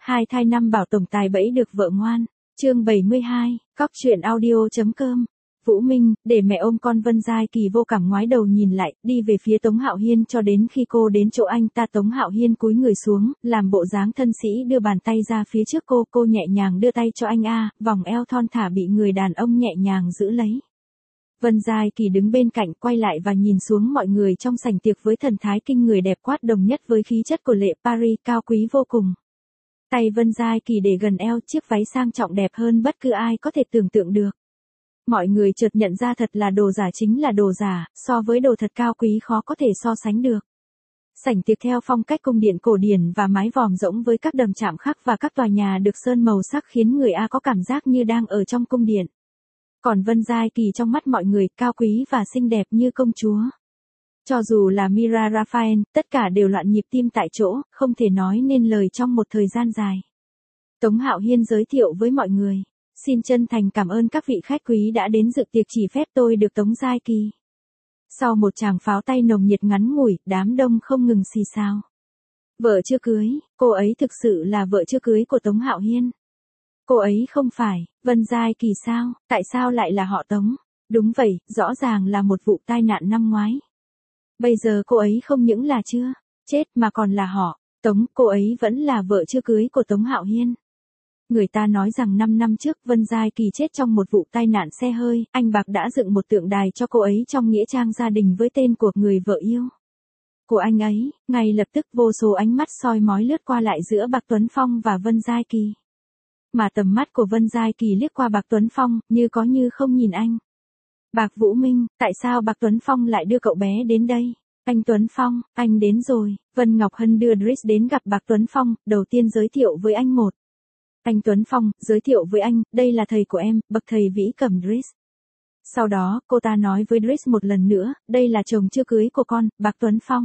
Hai thai năm bảo tổng tài bẫy được vợ ngoan. Chương 72, Cóc truyện audio.com. Vũ Minh, để mẹ ôm con. Vân Giai Kỳ vô cảm ngoái đầu nhìn lại, đi về phía Tống Hạo Hiên cho đến khi cô đến chỗ anh ta. Tống Hạo Hiên cúi người xuống, làm bộ dáng thân sĩ đưa bàn tay ra phía trước cô nhẹ nhàng đưa tay cho anh vòng eo thon thả bị người đàn ông nhẹ nhàng giữ lấy. Vân Giai Kỳ đứng bên cạnh quay lại và nhìn xuống mọi người trong sảnh tiệc với thần thái kinh người đẹp quát đồng nhất với khí chất của Lệ Paris cao quý vô cùng. Tay Vân Giai Kỳ để gần eo, chiếc váy sang trọng đẹp hơn bất cứ ai có thể tưởng tượng được. Mọi người chợt nhận ra thật là đồ giả chính là đồ giả, so với đồ thật cao quý khó có thể so sánh được. Sảnh tiệc theo phong cách cung điện cổ điển và mái vòm rỗng với các đầm chạm khắc và các tòa nhà được sơn màu sắc khiến người có cảm giác như đang ở trong cung điện. Còn Vân Giai Kỳ trong mắt mọi người cao quý và xinh đẹp như công chúa. Cho dù là Mira Raphael, tất cả đều loạn nhịp tim tại chỗ, không thể nói nên lời trong một thời gian dài. Tống Hạo Hiên giới thiệu với mọi người. Xin chân thành cảm ơn các vị khách quý đã đến dự tiệc, chỉ phép tôi được Tống Giai Kỳ. Sau một tràng pháo tay nồng nhiệt ngắn ngủi, đám đông không ngừng xì xào. Vợ chưa cưới, cô ấy thực sự là vợ chưa cưới của Tống Hạo Hiên. Cô ấy không phải, Vân Giai Kỳ sao, tại sao lại là họ Tống? Đúng vậy, rõ ràng là một vụ tai nạn năm ngoái. Bây giờ cô ấy không những là chưa chết mà còn là họ Tống, cô ấy vẫn là vợ chưa cưới của Tống Hạo Hiên. Người ta nói rằng 5 năm trước Vân Giai Kỳ chết trong một vụ tai nạn xe hơi, anh Bạc đã dựng một tượng đài cho cô ấy trong nghĩa trang gia đình với tên của người vợ yêu của anh ấy. Ngay lập tức vô số ánh mắt soi mói lướt qua lại giữa Bạc Tuấn Phong và Vân Giai Kỳ. Mà tầm mắt của Vân Giai Kỳ liếc qua Bạc Tuấn Phong, như có như không nhìn anh. Bạc Vũ Minh, tại sao Bạc Tuấn Phong lại đưa cậu bé đến đây? Anh Tuấn Phong, anh đến rồi. Vân Ngọc Hân đưa Dries đến gặp Bạc Tuấn Phong, đầu tiên giới thiệu với anh một. Anh Tuấn Phong, giới thiệu với anh, đây là thầy của em, bậc thầy Vĩ Cầm Dries. Sau đó, cô ta nói với Dries một lần nữa, đây là chồng chưa cưới của con, Bạc Tuấn Phong.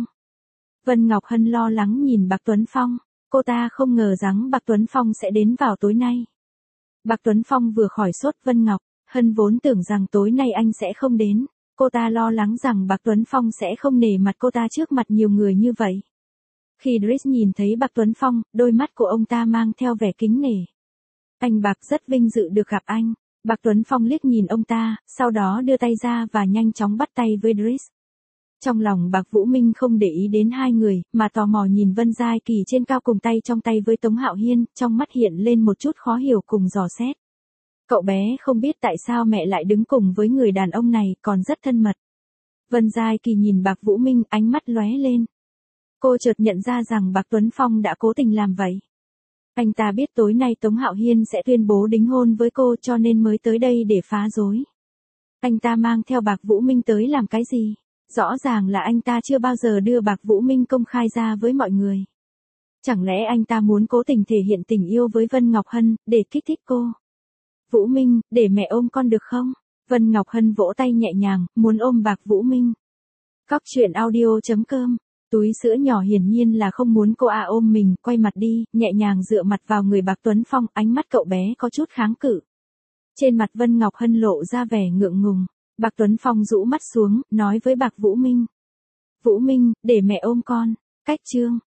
Vân Ngọc Hân lo lắng nhìn Bạc Tuấn Phong, cô ta không ngờ rằng Bạc Tuấn Phong sẽ đến vào tối nay. Bạc Tuấn Phong vừa khỏi sốt. Vân Ngọc Hân vốn tưởng rằng tối nay anh sẽ không đến, cô ta lo lắng rằng Bạc Tuấn Phong sẽ không nể mặt cô ta trước mặt nhiều người như vậy. Khi Dries nhìn thấy Bạc Tuấn Phong, đôi mắt của ông ta mang theo vẻ kính nể. Anh Bạc rất vinh dự được gặp anh. Bạc Tuấn Phong liếc nhìn ông ta, sau đó đưa tay ra và nhanh chóng bắt tay với Dries. Trong lòng Bạc Vũ Minh không để ý đến hai người, mà tò mò nhìn Vân Giai Kỳ trên cao cùng tay trong tay với Tống Hạo Hiên, trong mắt hiện lên một chút khó hiểu cùng dò xét. Cậu bé không biết tại sao mẹ lại đứng cùng với người đàn ông này, còn rất thân mật. Vân Giai Kỳ nhìn Bạc Vũ Minh, ánh mắt lóe lên. Cô chợt nhận ra rằng Bạc Tuấn Phong đã cố tình làm vậy. Anh ta biết tối nay Tống Hạo Hiên sẽ tuyên bố đính hôn với cô cho nên mới tới đây để phá rối. Anh ta mang theo Bạc Vũ Minh tới làm cái gì? Rõ ràng là anh ta chưa bao giờ đưa Bạc Vũ Minh công khai ra với mọi người. Chẳng lẽ anh ta muốn cố tình thể hiện tình yêu với Vân Ngọc Hân, để kích thích cô? Vũ Minh, để mẹ ôm con được không? Vân Ngọc Hân vỗ tay nhẹ nhàng, muốn ôm Bạc Vũ Minh. Cóc truyện audio.com. Túi sữa nhỏ hiển nhiên là không muốn cô ôm mình, quay mặt đi, nhẹ nhàng dựa mặt vào người Bạc Tuấn Phong, ánh mắt cậu bé có chút kháng cự. Trên mặt Vân Ngọc Hân lộ ra vẻ ngượng ngùng. Bạc Tuấn Phong rũ mắt xuống, nói với Bạc Vũ Minh. Vũ Minh, để mẹ ôm con. Cách chương.